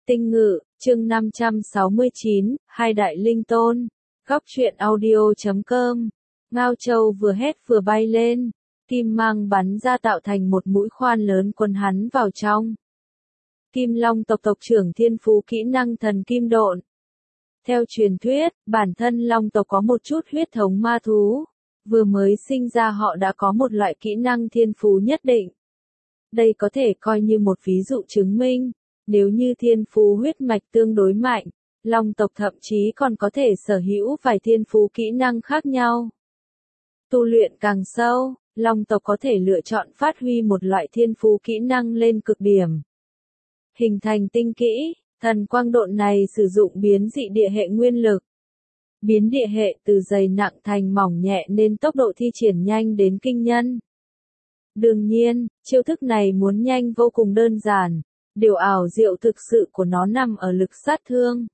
Tinh Ngự, chương 569, Hai Đại Linh Tôn. Góc truyện audio.com. Ngao Châu vừa hét vừa bay lên, kim mang bắn ra tạo thành một mũi khoan lớn quấn hắn vào trong. Kim Long tộc tộc trưởng thiên phú kỹ năng thần kim độn. Theo truyền thuyết, bản thân Long tộc có một chút huyết thống ma thú. Vừa mới sinh ra họ đã có một loại kỹ năng thiên phú nhất định. Đây có thể coi như một ví dụ chứng minh. Nếu như thiên phú huyết mạch tương đối mạnh, Long tộc thậm chí còn có thể sở hữu vài thiên phú kỹ năng khác nhau. Tu luyện càng sâu, Long tộc có thể lựa chọn phát huy một loại thiên phú kỹ năng lên cực điểm. Hình thành tinh kỹ, thần quang độn này sử dụng biến dị địa hệ nguyên lực. Biến địa hệ từ dày nặng thành mỏng nhẹ nên tốc độ thi triển nhanh đến kinh nhân. Đương nhiên, chiêu thức này muốn nhanh vô cùng đơn giản. Điều ảo diệu thực sự của nó nằm ở lực sát thương.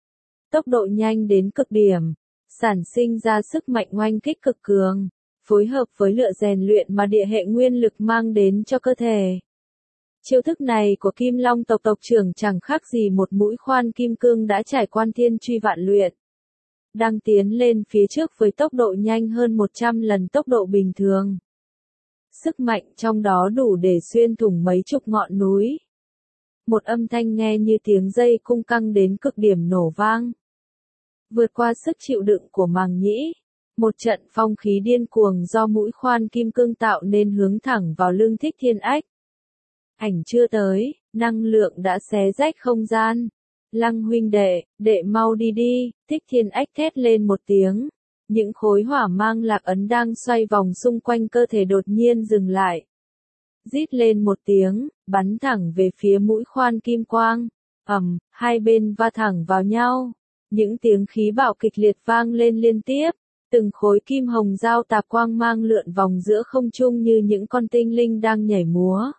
Tốc độ nhanh đến cực điểm, sản sinh ra sức mạnh oanh kích cực cường, phối hợp với lựa rèn luyện mà địa hệ nguyên lực mang đến cho cơ thể. Chiêu thức này của Kim Long tộc tộc trưởng chẳng khác gì một mũi khoan kim cương đã trải qua thiên truy vạn luyện. Đang tiến lên phía trước với tốc độ nhanh hơn 100 lần tốc độ bình thường. Sức mạnh trong đó đủ để xuyên thủng mấy chục ngọn núi. Một âm thanh nghe như tiếng dây cung căng đến cực điểm nổ vang. Vượt qua sức chịu đựng của màng nhĩ, một trận phong khí điên cuồng do mũi khoan kim cương tạo nên hướng thẳng vào lưng Thích Thiên Ách. Ảnh chưa tới, năng lượng đã xé rách không gian. Lăng huynh đệ mau đi đi, Thích Thiên Ách thét lên một tiếng. Những khối hỏa mang lạc ấn đang xoay vòng xung quanh cơ thể đột nhiên dừng lại. Rít lên một tiếng, bắn thẳng về phía mũi khoan kim quang. Hai bên va thẳng vào nhau. Những tiếng khí bạo kịch liệt vang lên liên tiếp. Từng khối kim hồng giao tạp quang mang lượn vòng giữa không trung như những con tinh linh đang nhảy múa.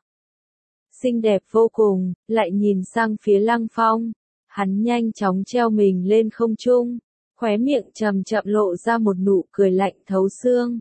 Xinh đẹp vô cùng, lại nhìn sang phía Lăng Phong. Hắn nhanh chóng treo mình lên không trung. Khóe miệng chậm chậm lộ ra một nụ cười lạnh thấu xương.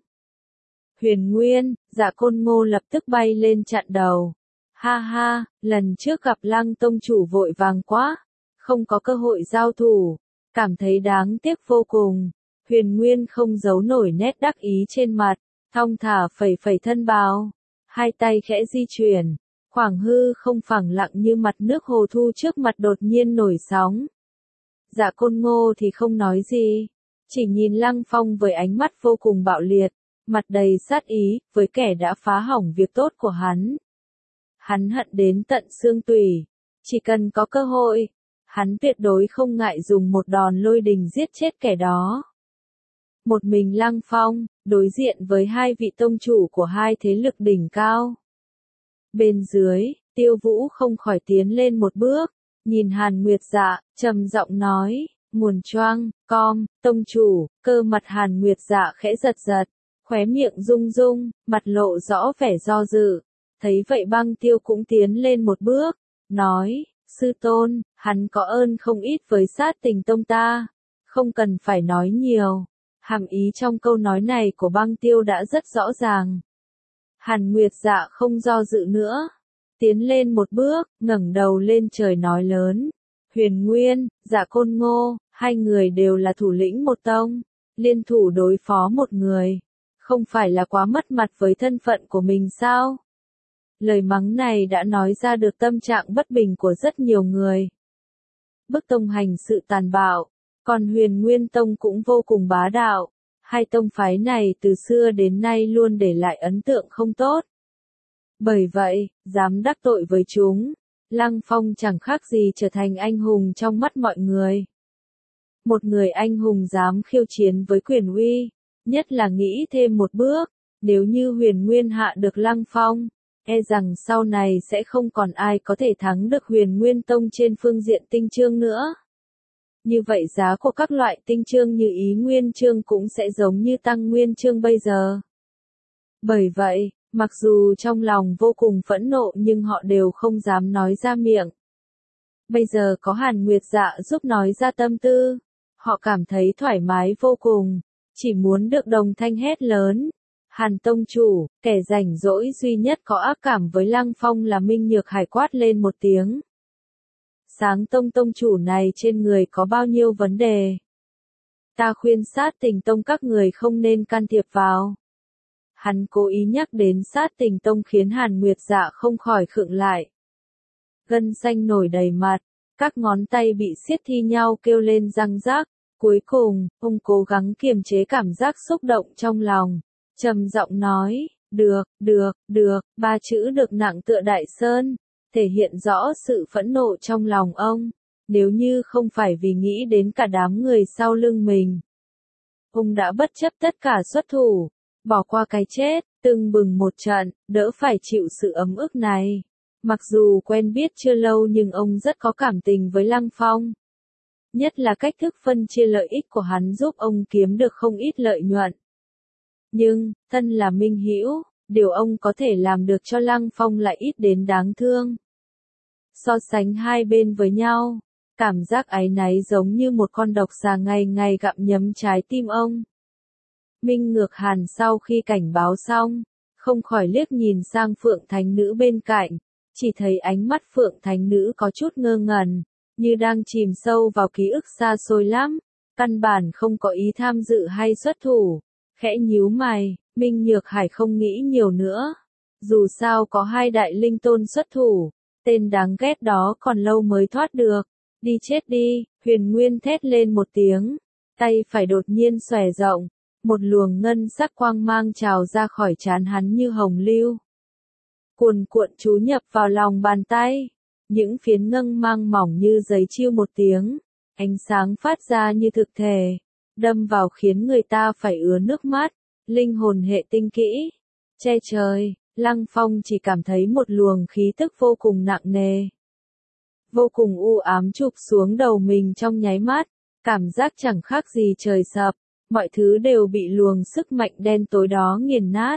Huyền Nguyên, Dạ Côn Ngô lập tức bay lên chặn đầu. Ha ha, lần trước gặp Lăng tông chủ vội vàng quá, không có cơ hội giao thủ, cảm thấy đáng tiếc vô cùng. Huyền Nguyên không giấu nổi nét đắc ý trên mặt, thong thả phẩy phẩy thân bào, hai tay khẽ di chuyển, khoảng hư không phẳng lặng như mặt nước hồ thu trước mặt đột nhiên nổi sóng. Dạ Côn Ngô thì không nói gì, chỉ nhìn Lăng Phong với ánh mắt vô cùng bạo liệt. Mặt đầy sát ý, với kẻ đã phá hỏng việc tốt của hắn. Hắn hận đến tận xương tủy. Chỉ cần có cơ hội, hắn tuyệt đối không ngại dùng một đòn lôi đình giết chết kẻ đó. Một mình Lăng Phong, đối diện với hai vị tông chủ của hai thế lực đỉnh cao. Bên dưới, Tiêu Vũ không khỏi tiến lên một bước, nhìn Hàn Nguyệt Dạ, trầm giọng nói, nguồn choang, tông chủ, cơ mặt Hàn Nguyệt Dạ khẽ giật giật. Khóe miệng rung rung, mặt lộ rõ vẻ do dự. Thấy vậy Băng Tiêu cũng tiến lên một bước, nói, sư tôn, hắn có ơn không ít với Sát Tình tông ta, không cần phải nói nhiều. Hàm ý trong câu nói này của Băng Tiêu đã rất rõ ràng. Hàn Nguyệt Dạ không do dự nữa, tiến lên một bước, ngẩng đầu lên trời nói lớn, Huyền Nguyên, Dạ Côn Ngô, hai người đều là thủ lĩnh một tông, liên thủ đối phó một người. Không phải là quá mất mặt với thân phận của mình sao? Lời mắng này đã nói ra được tâm trạng bất bình của rất nhiều người. Bức tông hành sự tàn bạo, còn Huyền Nguyên Tông cũng vô cùng bá đạo. Hai tông phái này từ xưa đến nay luôn để lại ấn tượng không tốt. Bởi vậy, dám đắc tội với chúng, Lăng Phong chẳng khác gì trở thành anh hùng trong mắt mọi người. Một người anh hùng dám khiêu chiến với quyền uy. Nhất là nghĩ thêm một bước, nếu như Huyền Nguyên hạ được Lăng Phong, e rằng sau này sẽ không còn ai có thể thắng được Huyền Nguyên Tông trên phương diện tinh chương nữa. Như vậy giá của các loại tinh chương như Ý Nguyên chương cũng sẽ giống như Tăng Nguyên chương bây giờ. Bởi vậy, mặc dù trong lòng vô cùng phẫn nộ nhưng họ đều không dám nói ra miệng. Bây giờ có Hàn Nguyệt Dạ giúp nói ra tâm tư, họ cảm thấy thoải mái vô cùng. Chỉ muốn được đồng thanh hét lớn. Hàn tông chủ, kẻ rảnh rỗi duy nhất có ác cảm với Lăng Phong là Minh Nhược Hải quát lên một tiếng. Sáng tông tông chủ này trên người có bao nhiêu vấn đề. Ta khuyên sát tình tông các người không nên can thiệp vào. Hắn cố ý nhắc đến sát tình tông khiến Hàn Nguyệt Dạ không khỏi khựng lại. Gân xanh nổi đầy mặt, các ngón tay bị siết thi nhau kêu lên răng rác. Cuối cùng, ông cố gắng kiềm chế cảm giác xúc động trong lòng. Trầm giọng nói, được, ba chữ được nặng tựa đại sơn, thể hiện rõ sự phẫn nộ trong lòng ông. Nếu như không phải vì nghĩ đến cả đám người sau lưng mình, ông đã bất chấp tất cả xuất thủ, bỏ qua cái chết, tưng bừng một trận, đỡ phải chịu sự ấm ức này. Mặc dù quen biết chưa lâu nhưng ông rất có cảm tình với Lăng Phong. Nhất là cách thức phân chia lợi ích của hắn giúp ông kiếm được không ít lợi nhuận. Nhưng, thân là minh hữu, điều ông có thể làm được cho Lăng Phong lại ít đến đáng thương. So sánh hai bên với nhau, cảm giác áy náy giống như một con độc xà ngày ngày gặm nhấm trái tim ông. Minh Ngược Hàn sau khi cảnh báo xong, không khỏi liếc nhìn sang Phượng Thánh Nữ bên cạnh, chỉ thấy ánh mắt Phượng Thánh Nữ có chút ngơ ngẩn, như đang chìm sâu vào ký ức xa xôi lắm, căn bản không có ý tham dự hay xuất thủ. Khẽ nhíu mày, Minh Nhược Hải không nghĩ nhiều nữa. Dù sao có hai đại linh tôn xuất thủ, tên đáng ghét đó còn lâu mới thoát được. Đi chết đi, Huyền Nguyên thét lên một tiếng, tay phải đột nhiên xòe rộng, một luồng ngân sắc quang mang trào ra khỏi trán hắn như hồng lưu. Cuồn cuộn chú nhập vào lòng bàn tay, những phiến ngân mang mỏng như giấy chiêu một tiếng, ánh sáng phát ra như thực thể, đâm vào khiến người ta phải ứa nước mắt. Linh hồn hệ tinh kỹ, che trời, Lăng Phong chỉ cảm thấy một luồng khí tức vô cùng nặng nề, vô cùng u ám chụp xuống đầu mình trong nháy mắt, cảm giác chẳng khác gì trời sập, mọi thứ đều bị luồng sức mạnh đen tối đó nghiền nát.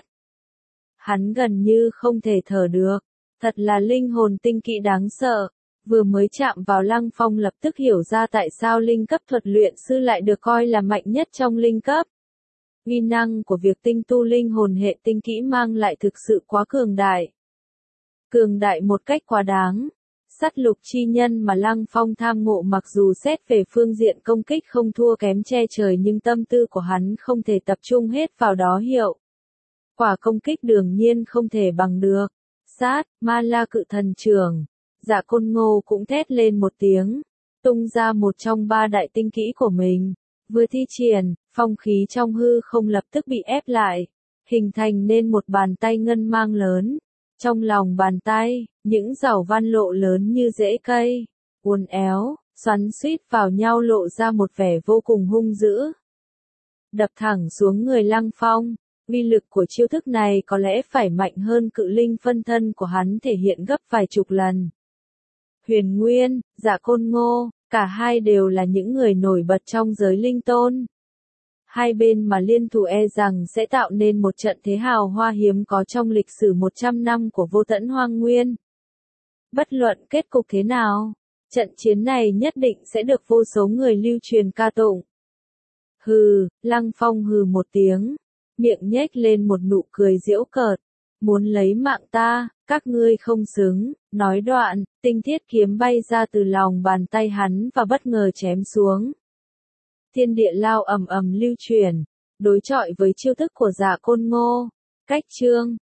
Hắn gần như không thể thở được, thật là linh hồn tinh kỹ đáng sợ. Vừa mới chạm vào Lăng Phong lập tức hiểu ra tại sao linh cấp thuật luyện sư lại được coi là mạnh nhất trong linh cấp. Uy năng của việc tinh tu linh hồn hệ tinh kỹ mang lại thực sự quá cường đại. Cường đại một cách quá đáng. Sắt lục chi nhân mà Lăng Phong tham ngộ mặc dù xét về phương diện công kích không thua kém che trời nhưng tâm tư của hắn không thể tập trung hết vào đó hiệu quả công kích đương nhiên không thể bằng được. Sát, Ma La Cự Thần Trưởng, Dạ Côn Ngô cũng thét lên một tiếng, tung ra một trong ba đại tinh kỹ của mình. Vừa thi triển, phong khí trong hư không lập tức bị ép lại, hình thành nên một bàn tay ngân mang lớn. Trong lòng bàn tay, những rảo văn lộ lớn như rễ cây, uốn éo, xoắn xuýt vào nhau lộ ra một vẻ vô cùng hung dữ. Đập thẳng xuống người Lăng Phong, uy lực của chiêu thức này có lẽ phải mạnh hơn cự linh phân thân của hắn thể hiện gấp vài chục lần. Huyền Nguyên, Dạ Côn Ngô, cả hai đều là những người nổi bật trong giới linh tôn. Hai bên mà liên thủ e rằng sẽ tạo nên một trận thế hào hoa hiếm có trong lịch sử 100 năm của Vô Tẫn Hoang Nguyên. Bất luận kết cục thế nào, trận chiến này nhất định sẽ được vô số người lưu truyền ca tụng. Hừ, Lăng Phong hừ một tiếng, miệng nhếch lên một nụ cười giễu cợt. Muốn lấy mạng ta, các ngươi không xứng, nói đoạn, tinh thiết kiếm bay ra từ lòng bàn tay hắn và bất ngờ chém xuống. Thiên địa lao ầm ầm lưu chuyển, đối chọi với chiêu thức của Dạ Côn Ngô. Cách chương